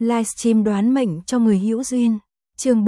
Livestream đoán mệnh cho người hữu duyên. Chương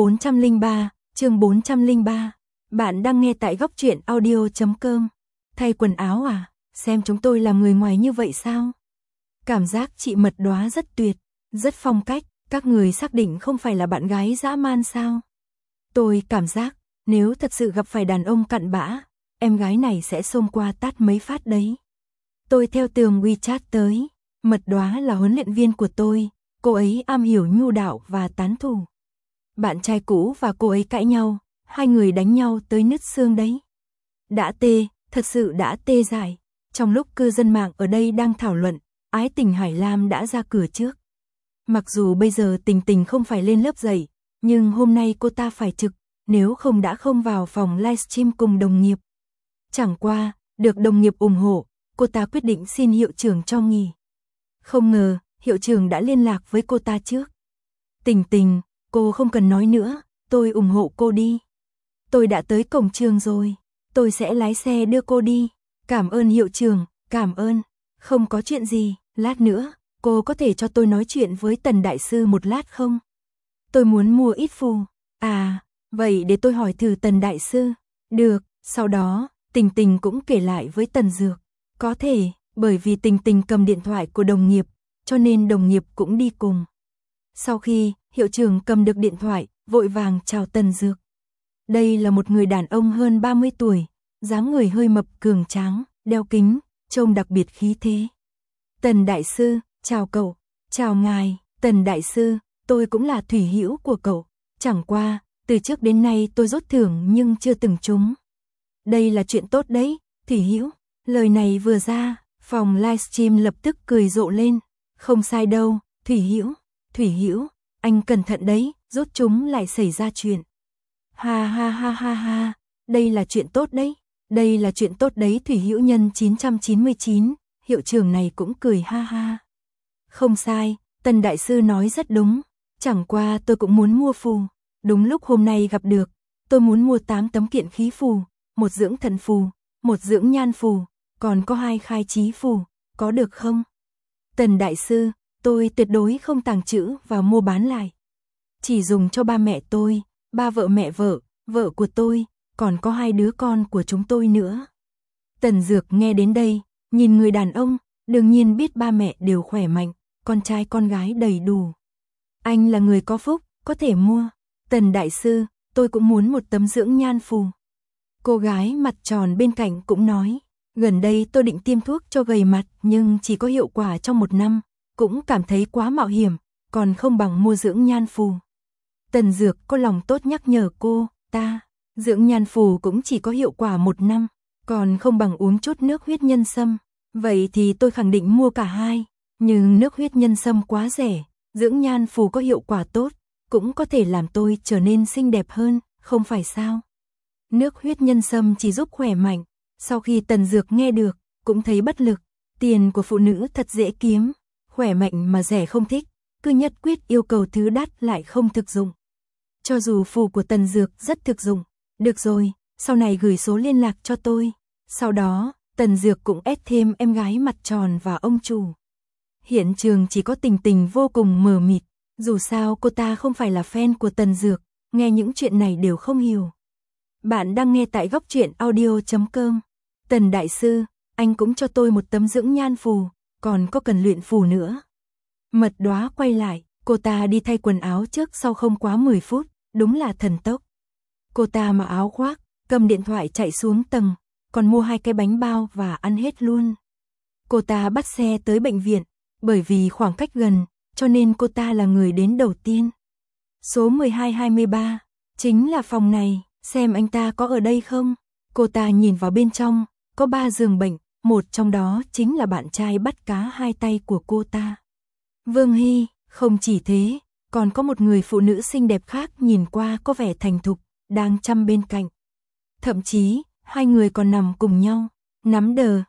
403. Bạn đang nghe tại goctruyện.audio.com. Thay quần áo à? Xem chúng tôi làm người ngoài như vậy sao? Cảm giác chị Mật Đóa rất tuyệt, rất phong cách, các người xác định không phải là bạn gái dã man sao? Tôi cảm giác, nếu thật sự gặp phải đàn ông cặn bã, em gái này sẽ xông qua tát mấy phát đấy. Tôi theo tường WeChat tới, Mật Đóa là huấn luyện viên của tôi, cô ấy am hiểu nhu đạo và tán thủ. Bạn trai cũ và cô ấy cãi nhau, hai người đánh nhau tới nứt xương đấy. Đã tê, thật sự đã tê dại. Trong lúc cư dân mạng ở đây đang thảo luận, ái tình Hải Lam đã ra cửa trước. Mặc dù bây giờ Tình Tình không phải lên lớp dạy, nhưng hôm nay cô ta phải trực, nếu không đã không vào phòng livestream cùng đồng nghiệp. Chẳng qua, được đồng nghiệp ủng hộ, cô ta quyết định xin hiệu trưởng cho nghỉ. Không ngờ, hiệu trưởng đã liên lạc với cô ta trước. Tình Tình, cô không cần nói nữa, tôi ủng hộ cô đi. Tôi đã tới cổng trường rồi, tôi sẽ lái xe đưa cô đi. Cảm ơn hiệu trưởng, cảm ơn. Không có chuyện gì, lát nữa, cô có thể cho tôi nói chuyện với Tần Đại Sư một lát không? Tôi muốn mua ít phù. À, vậy để tôi hỏi thử Tần Đại Sư. Được, sau đó, Tình Tình cũng kể lại với Tần Dược. Có thể, bởi vì Tình Tình cầm điện thoại của đồng nghiệp, cho nên đồng nghiệp cũng đi cùng. Sau khi hiệu trưởng cầm được điện thoại, vội vàng chào Tần Dược. Đây là một người đàn ông hơn 30 tuổi, dáng người hơi mập cường tráng, đeo kính, trông đặc biệt khí thế. Tần Đại Sư, chào cậu. Chào ngài, Tần Đại Sư, tôi cũng là thủy hữu của cậu. Chẳng qua, từ trước đến nay tôi rốt thưởng nhưng chưa từng trúng. Đây là chuyện tốt đấy, thủy hữu. Lời này vừa ra, phòng livestream lập tức cười rộ lên. Không sai đâu, thủy hữu, anh cẩn thận đấy, rốt chúng lại xảy ra chuyện. Ha ha ha ha ha, đây là chuyện tốt đấy. Đây là chuyện tốt đấy, thủy hữu nhân 999, hiệu trưởng này cũng cười ha ha. Không sai, Tần Đại Sư nói rất đúng, chẳng qua tôi cũng muốn mua phù. Đúng lúc hôm nay gặp được, tôi muốn mua 8 tấm kiện khí phù, một dưỡng thần phù, một dưỡng nhan phù, còn có 2 khai trí phù, có được không? Tần Đại Sư, tôi tuyệt đối không tàng trữ và mua bán lại. Chỉ dùng cho ba mẹ tôi, ba vợ mẹ vợ của tôi, còn có 2 đứa con của chúng tôi nữa. Tần Dược nghe đến đây, nhìn người đàn ông, đương nhiên biết ba mẹ đều khỏe mạnh, con trai con gái đầy đủ. Anh là người có phúc, có thể mua. Tần Đại Sư, tôi cũng muốn một tấm dưỡng nhan phù. Cô gái mặt tròn bên cạnh cũng nói, gần đây tôi định tiêm thuốc cho gầy mặt nhưng chỉ có hiệu quả trong 1 năm, cũng cảm thấy quá mạo hiểm, còn không bằng mua dưỡng nhan phù. Tần Dược có lòng tốt nhắc nhở cô, dưỡng nhan phù cũng chỉ có hiệu quả 1 năm, còn không bằng uống chút nước huyết nhân sâm. Vậy thì tôi khẳng định mua cả hai, nhưng nước huyết nhân sâm quá rẻ, dưỡng nhan phù có hiệu quả tốt, cũng có thể làm tôi trở nên xinh đẹp hơn, không phải sao? Nước huyết nhân sâm chỉ giúp khỏe mạnh. Sau khi Tần Dược nghe được, cũng thấy bất lực, tiền của phụ nữ thật dễ kiếm, khỏe mạnh mà rẻ không thích, cứ nhất quyết yêu cầu thứ đắt lại không thực dụng. Cho dù phù của Tần Dược rất thực dụng, được rồi, sau này gửi số liên lạc cho tôi. Sau đó, Tần Dược cũng ép thêm em gái mặt tròn và ông chủ. Hiện trường chỉ có Tình Tình vô cùng mờ mịt, dù sao cô ta không phải là fan của Tần Dược, nghe những chuyện này đều không hiểu. Bạn đang nghe tại goctruyện.audio.com. Tần Đại Sư, anh cũng cho tôi một tấm dưỡng nhan phù, còn có cần luyện phù nữa. Mật Đóa quay lại, cô ta đi thay quần áo trước sau không quá 10 phút, đúng là thần tốc. Cô ta mặc áo khoác, cầm điện thoại chạy xuống tầng, còn mua 2 cái bánh bao và ăn hết luôn. Cô ta bắt xe tới bệnh viện, bởi vì khoảng cách gần, cho nên cô ta là người đến đầu tiên. Số 1223, chính là phòng này, xem anh ta có ở đây không? Cô ta nhìn vào bên trong, có 3 giường bệnh, một trong đó chính là bạn trai bắt cá hai tay của cô ta. Vương Hy, không chỉ thế, còn có một người phụ nữ xinh đẹp khác nhìn qua có vẻ thành thục, đang chăm bên cạnh. Thậm chí, 2 người còn nằm cùng nhau, nắm đờ,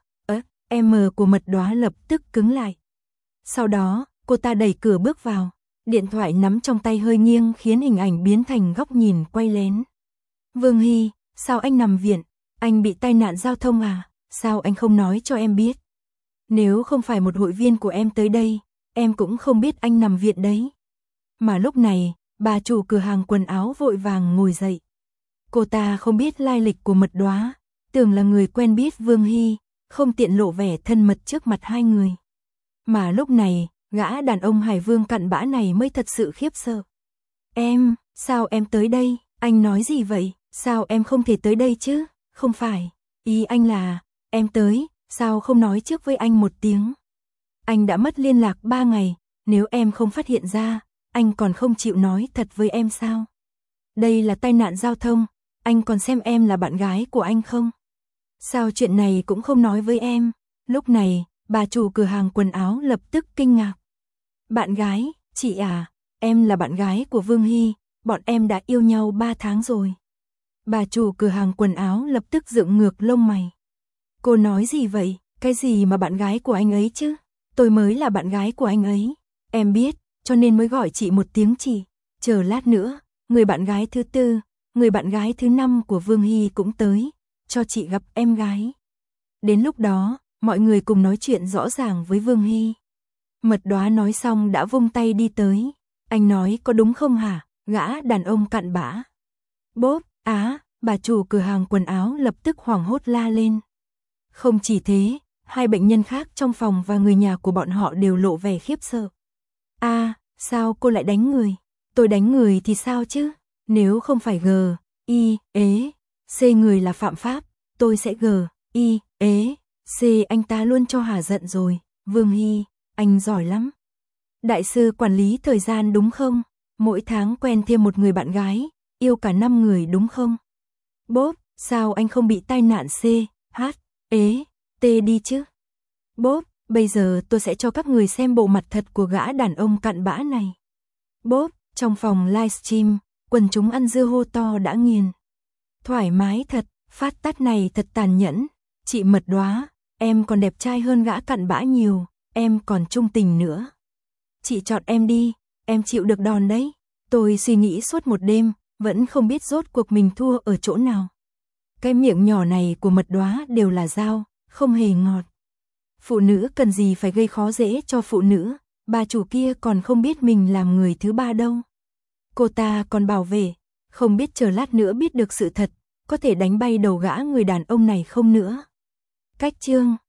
M của Mật Đóa lập tức cứng lại. Sau đó, cô ta đẩy cửa bước vào, điện thoại nắm trong tay hơi nghiêng khiến hình ảnh biến thành góc nhìn quay lén. Vương Hy, sao anh nằm viện? Anh bị tai nạn giao thông à? Sao anh không nói cho em biết? Nếu không phải một hội viên của em tới đây, em cũng không biết anh nằm viện đấy. Mà lúc này, bà chủ cửa hàng quần áo vội vàng ngồi dậy. Cô ta không biết lai lịch của Mật Đóa, tưởng là người quen biết Vương Hy, không tiện lộ vẻ thân mật trước mặt hai người. Mà lúc này, gã đàn ông Hải Vương cặn bã này mới thật sự khiếp sợ. Em, sao em tới đây? Anh nói gì vậy? Sao em không thể tới đây chứ? Không phải, ý anh là, em tới, sao không nói trước với anh một tiếng? Anh đã mất liên lạc 3 ngày, nếu em không phát hiện ra, anh còn không chịu nói thật với em sao? Đây là tai nạn giao thông, anh còn xem em là bạn gái của anh không? Sao chuyện này cũng không nói với em? Lúc này, bà chủ cửa hàng quần áo lập tức kinh ngạc. Bạn gái, chị à, em là bạn gái của Vương Hy, bọn em đã yêu nhau 3 tháng rồi. Bà chủ cửa hàng quần áo lập tức dựng ngược lông mày. Cô nói gì vậy? Cái gì mà bạn gái của anh ấy chứ? Tôi mới là bạn gái của anh ấy. Em biết, cho nên mới gọi chị một tiếng chị. Chờ lát nữa, người bạn gái thứ 4, người bạn gái thứ 5 của Vương Hy cũng tới, cho chị gặp em gái. Đến lúc đó, mọi người cùng nói chuyện rõ ràng với Vương Hy. Mật Đóa nói xong đã vung tay đi tới. Anh nói có đúng không hả? Gã đàn ông cặn bã. Bốp, bà chủ cửa hàng quần áo lập tức hoảng hốt la lên. Không chỉ thế, hai bệnh nhân khác trong phòng và người nhà của bọn họ đều lộ vẻ khiếp sợ. Sao cô lại đánh người? Tôi đánh người thì sao chứ? Nếu không phải C người là phạm pháp, tôi sẽ C anh ta luôn cho hả giận rồi. Vương Hy, anh giỏi lắm. Đại sư quản lý thời gian đúng không? Mỗi tháng quen thêm một người bạn gái, yêu cả 5 người đúng không? Bốp, sao anh không bị tai nạn đi chứ? Bốp, bây giờ tôi sẽ cho các người xem bộ mặt thật của gã đàn ông cặn bã này. Bốp, trong phòng livestream, quần chúng ăn dưa hô to đã nghiền. Thoải mái thật, phát tát này thật tàn nhẫn. Chị Mật Đóa, em còn đẹp trai hơn gã cặn bã nhiều, em còn trung tình nữa. Chị chọn em đi, em chịu được đòn đấy. Tôi suy nghĩ suốt một đêm, vẫn không biết rốt cuộc mình thua ở chỗ nào. Cái miệng nhỏ này của Mật Đóa đều là dao, không hề ngọt. Phụ nữ cần gì phải gây khó dễ cho phụ nữ, bà chủ kia còn không biết mình làm người thứ 3 đâu. Cô ta còn bảo vệ, không biết chờ lát nữa biết được sự thật, có thể đánh bay đầu gã người đàn ông này không nữa. Cách chương